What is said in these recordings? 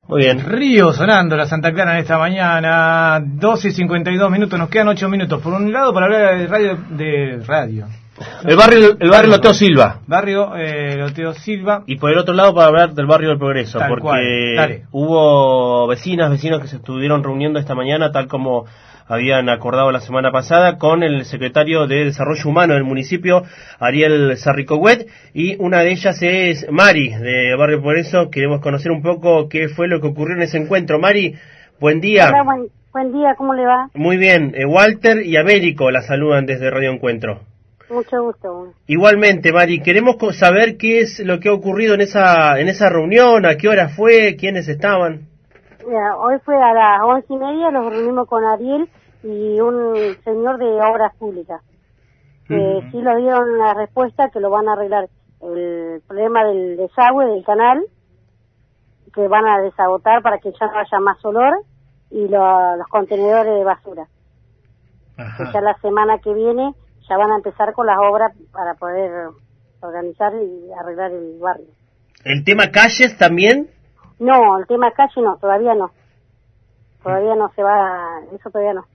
Muy bien. Río sonando la Santa Clara en esta mañana, 12:52, nos quedan 8 minutos. Por un lado, para hablar de radio. El barrio Loteo Silva. Barrio Loteo Silva. Y por el otro lado, para hablar del barrio del Progreso, Tal porque cual. hubo vecinos que se estuvieron reuniendo esta mañana, tal como habían acordado la semana pasada, con el secretario de Desarrollo Humano del municipio, Ariel Sarricohuet, y una de ellas es Mari, de Barrio Progreso. Queremos conocer un poco qué fue lo que ocurrió en ese encuentro. Mari, buen día. Hola, buen día, ¿cómo le va? Muy bien, Walter y Américo la saludan desde Radio Encuentro. Mucho gusto. Igualmente, Mari, queremos saber qué es lo que ha ocurrido en esa reunión, a qué hora fue, quiénes estaban. Mira, hoy fue a las 11:30, nos reunimos con Ariel y un señor de Obras Públicas. Sí lo dieron la respuesta que lo van a arreglar el problema del desagüe del canal, que van a desagotar para que ya no haya más olor, y los contenedores de basura. Que ya la semana que viene ya van a empezar con las obras para poder organizar y arreglar el barrio. ¿El tema calles también? No, el tema calle no, todavía no. Todavía no se va, eso todavía no.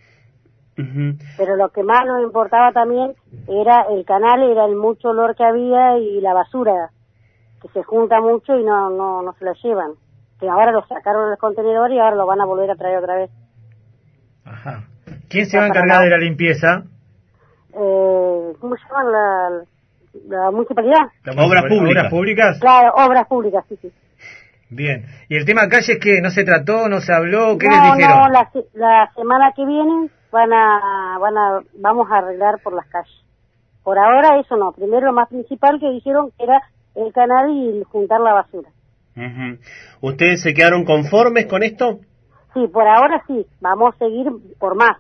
Pero lo que más nos importaba también era el canal, era el mucho olor que había y la basura, que se junta mucho y no se la llevan. Que ahora lo sacaron del contenedor y ahora lo van a volver a traer otra vez. Ajá. ¿Quién se va a encargar de la limpieza? ¿Cómo se llaman? La municipalidad. ¿Obras públicas? Claro, obras públicas, sí. Bien. ¿Y el tema calles qué? ¿No se trató? ¿No se habló? ¿Qué les dijeron? No, la semana que viene vamos a arreglar por las calles. Por ahora eso no. Primero lo más principal que dijeron que era el canal y juntar la basura. ¿Ustedes se quedaron conformes con esto? Sí, por ahora sí. Vamos a seguir por más.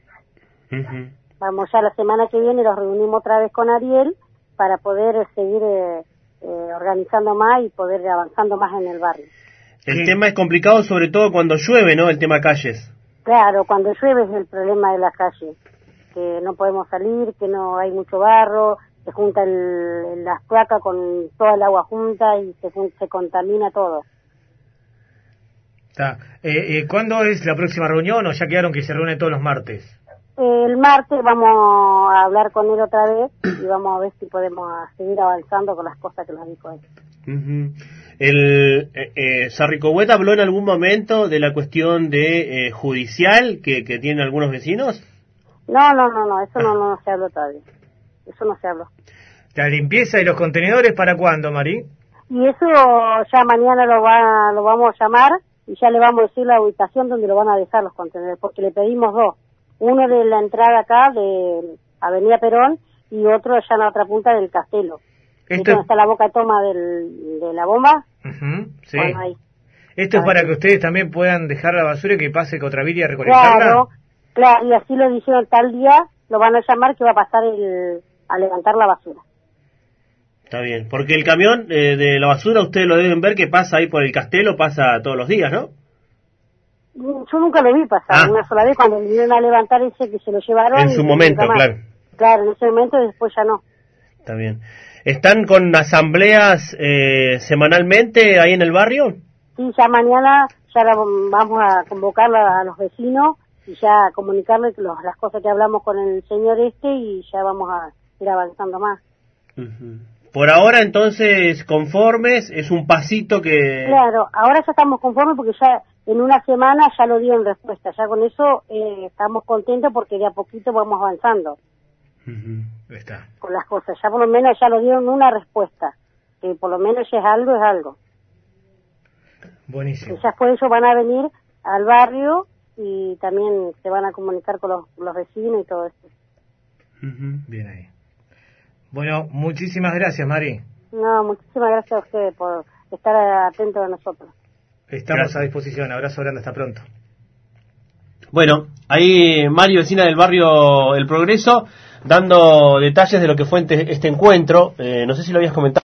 Vamos ya la semana que viene, nos reunimos otra vez con Ariel para poder seguir organizando más y poder avanzando más en el barrio. El tema es complicado, sobre todo cuando llueve, ¿no? El tema calles. Claro, cuando llueve es el problema de la calle, que no podemos salir, que no hay mucho barro, se junta las cloacas con toda el agua junta y se contamina todo. Está. ¿Cuándo es la próxima reunión o ya quedaron que se reúne todos los martes? El martes vamos a hablar con él otra vez y vamos a ver si podemos seguir avanzando con las cosas que nos dijo él. ¿Sarricohuet habló en algún momento de la cuestión de judicial que tienen algunos vecinos? No, eso no se habló todavía. Eso no se habló. ¿La limpieza y los contenedores para cuándo, Mari? Y eso ya mañana lo vamos a llamar y ya le vamos a decir la ubicación donde lo van a dejar los contenedores, porque le pedimos dos. Uno de la entrada acá de Avenida Perón y otro allá en la otra punta del Castelo. Donde está la boca de toma de la bomba. Sí. Bueno, ahí. Esto es para que ustedes también puedan dejar la basura y que pase Contravía a recolectarla. Claro, y así lo dijeron tal día, lo van a llamar que va a pasar a levantar la basura. Está bien, porque el camión de la basura ustedes lo deben ver que pasa ahí por el Castelo, pasa todos los días, ¿no? Yo nunca lo vi pasar, una sola vez cuando vinieron a levantar ese que se lo llevaron. En su momento, claro. Claro, en ese momento y después ya no. Está bien. ¿Están con asambleas semanalmente ahí en el barrio? Sí, ya mañana vamos a convocar a los vecinos y ya comunicarles las cosas que hablamos con el señor y ya vamos a ir avanzando más. Por ahora entonces conformes, es un pasito que... Claro, ahora ya estamos conformes porque ya en una semana ya lo dieron respuesta, ya con eso estamos contentos porque de a poquito vamos avanzando. Está. Con las cosas, ya por lo menos ya lo dieron una respuesta, que por lo menos ya es algo. Buenísimo. Y ya después ellos van a venir al barrio y también se van a comunicar con los vecinos y todo eso. Bien ahí. Bueno, muchísimas gracias, Mari. No, muchísimas gracias a ustedes por estar atentos a nosotros. Estamos a disposición. Abrazo grande, hasta pronto. Bueno, ahí Mari, vecina del barrio El Progreso, dando detalles de lo que fue este encuentro. No sé si lo habías comentado.